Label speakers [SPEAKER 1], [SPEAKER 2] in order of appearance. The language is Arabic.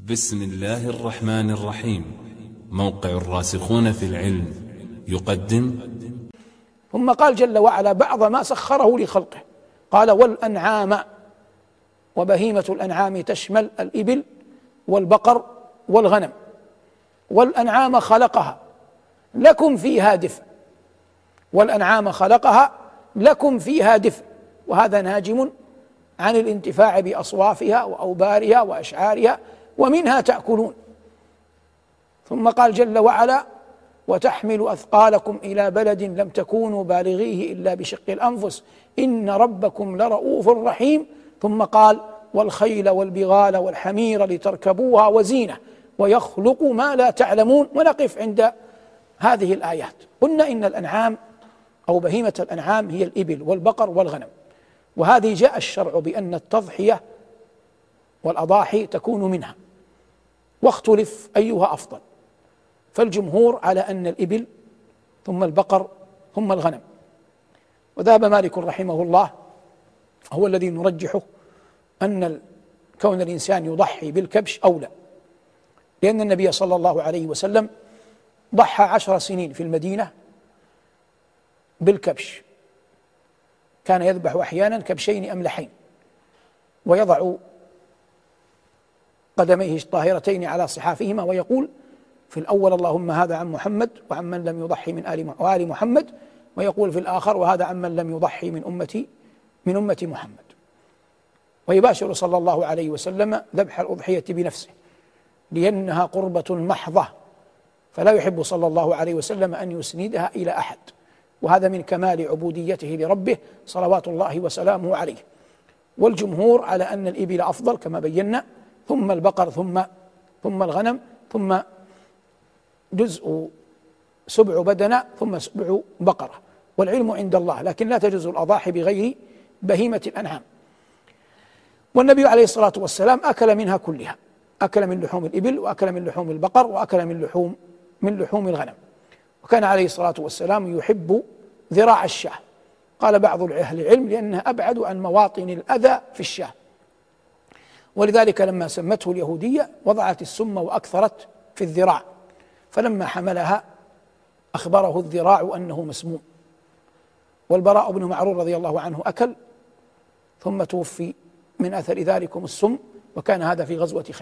[SPEAKER 1] بسم الله الرحمن الرحيم. موقع الراسخون في العلم يقدم.
[SPEAKER 2] ثم قال جل وعلا بعض ما سخره لخلقه، قال والأنعام، وبهيمة الأنعام تشمل الإبل والبقر والغنم. والأنعام خلقها لكم فيها دفء، والأنعام خلقها لكم فيها دفء، وهذا ناجم عن الانتفاع بأصوافها وأوبارها وأشعارها، ومنها تأكلون. ثم قال جل وعلا وتحمل أثقالكم إلى بلد لم تكونوا بالغيه إلا بشق الأنفس إن ربكم لرؤوف رحيم. ثم قال والخيل والبغال والحمير لتركبوها وزينة ويخلق ما لا تعلمون. ونقف عند هذه الآيات. قلنا إن الأنعام أو بهيمة الأنعام هي الإبل والبقر والغنم، وهذه جاء الشرع بأن التضحية والأضاحي تكون منها، واختلف أيها أفضل، فالجمهور على أن الإبل ثم البقر ثم الغنم. وذهب مالك رحمه الله هو الذي نرجحه أن كون الإنسان يضحي بالكبش أولى، لأن النبي صلى الله عليه وسلم ضحى 10 سنين في المدينة بالكبش، كان يذبح أحيانا كبشين أملحين ويضع قدميه الطاهرتين على صحافهما ويقول في الأول اللهم هذا عن محمد وعمن لم يضحي من آل محمد، ويقول في الآخر وهذا عمن لم يضحي من أمة محمد. ويباشر صلى الله عليه وسلم ذبح الأضحية بنفسه لأنها قربة محضة، فلا يحب صلى الله عليه وسلم أن يسندها إلى أحد، وهذا من كمال عبوديته لربه صلوات الله وسلامه عليه. والجمهور على أن الإبل أفضل كما بينا، ثم البقر ثم الغنم، ثم جزء 7 بدنة ثم 7 بقرة، والعلم عند الله، لكن لا تجوز الأضاحي بغير بهيمة الأنعام. والنبي عليه الصلاة والسلام أكل منها كلها، أكل من لحوم الإبل وأكل من لحوم البقر وأكل من لحوم الغنم. وكان عليه الصلاة والسلام يحب ذراع الشاة، قال بعض أهل العلم لأنها أبعد عن مواطن الأذى في الشاة، ولذلك لما سمته اليهودية وضعت السم وأكثرت في الذراع، فلما حملها أخبره الذراع أنه مسموم. والبراء بن معرور رضي الله عنه أكل ثم توفي من أثر ذلكم السم، وكان هذا في غزوة خيبر.